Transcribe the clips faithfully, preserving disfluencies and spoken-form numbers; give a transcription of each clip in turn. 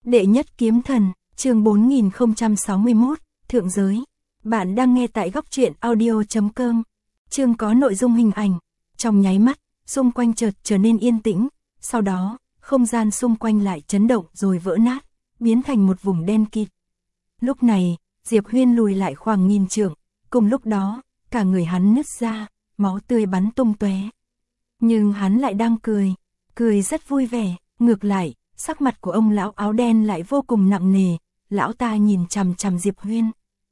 Đệ nhất kiếm thần, chương bốn nghìn không trăm sáu mươi mốt, Thượng giới. Bạn đang nghe tại góc truyện audio chấm com. Chương có nội dung hình ảnh. Trong nháy mắt, xung quanh chợt trở nên yên tĩnh, sau đó, không gian xung quanh lại chấn động rồi vỡ nát, biến thành một vùng đen kịt. Lúc này, Diệp Huyên lùi lại khoảng nghìn trượng, cùng lúc đó, cả người hắn nứt ra, máu tươi bắn tung tóe. Nhưng hắn lại đang cười, cười rất vui vẻ, ngược lại, sắc mặt của ông lão áo đen lại vô cùng nặng nề, lão ta nhìn chằm chằm Diệp Huyên.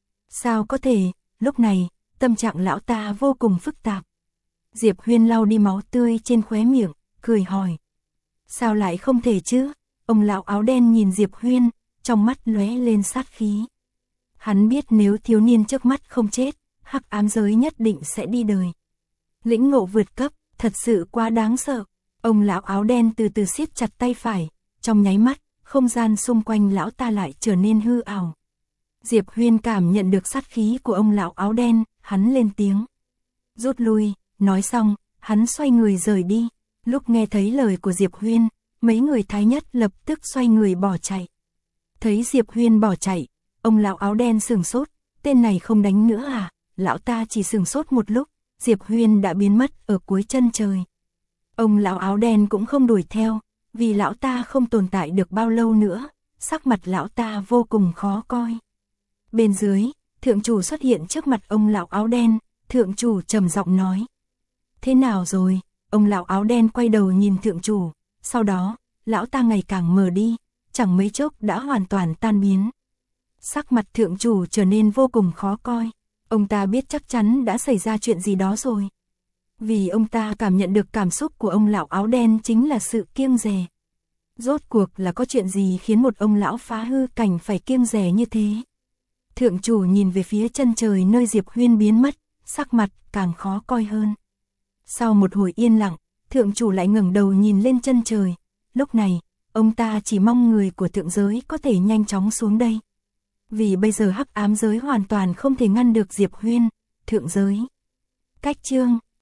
Sao có thể, lúc này, tâm trạng lão ta vô cùng phức tạp. Diệp Huyên lau đi máu tươi trên khóe miệng, cười hỏi. Sao lại không thể chứ? Ông lão áo đen nhìn Diệp Huyên, trong mắt lóe lên sát khí. Hắn biết nếu thiếu niên trước mắt không chết, hắc ám giới nhất định sẽ đi đời. Lĩnh ngộ vượt cấp, thật sự quá đáng sợ. Ông lão áo đen từ từ siết chặt tay phải, trong nháy mắt, không gian xung quanh lão ta lại trở nên hư ảo. Diệp Huyên cảm nhận được sát khí của ông lão áo đen, hắn lên tiếng. Rút lui, nói xong, hắn xoay người rời đi. Lúc nghe thấy lời của Diệp Huyên, mấy người thái nhất lập tức xoay người bỏ chạy. Thấy Diệp Huyên bỏ chạy, ông lão áo đen sửng sốt, tên này không đánh nữa à? Lão ta chỉ sửng sốt một lúc, Diệp Huyên đã biến mất ở cuối chân trời. Ông lão áo đen cũng không đuổi theo, vì lão ta không tồn tại được bao lâu nữa, sắc mặt lão ta vô cùng khó coi. Bên dưới, thượng chủ xuất hiện trước mặt ông lão áo đen, thượng chủ trầm giọng nói. Thế nào rồi? Ông lão áo đen quay đầu nhìn thượng chủ, sau đó, lão ta ngày càng mờ đi, chẳng mấy chốc đã hoàn toàn tan biến. Sắc mặt thượng chủ trở nên vô cùng khó coi, ông ta biết chắc chắn đã xảy ra chuyện gì đó rồi. Vì ông ta cảm nhận được cảm xúc của ông lão áo đen chính là sự kiêng dè. Rốt cuộc là có chuyện gì khiến một ông lão phá hư cảnh phải kiêng dè như thế? Thượng chủ nhìn về phía chân trời nơi Diệp Huyên biến mất, sắc mặt càng khó coi hơn. Sau một hồi yên lặng, thượng chủ lại ngẩng đầu nhìn lên chân trời. Lúc này, ông ta chỉ mong người của thượng giới có thể nhanh chóng xuống đây. Vì bây giờ hắc ám giới hoàn toàn không thể ngăn được Diệp Huyên, thượng giới. Cách chương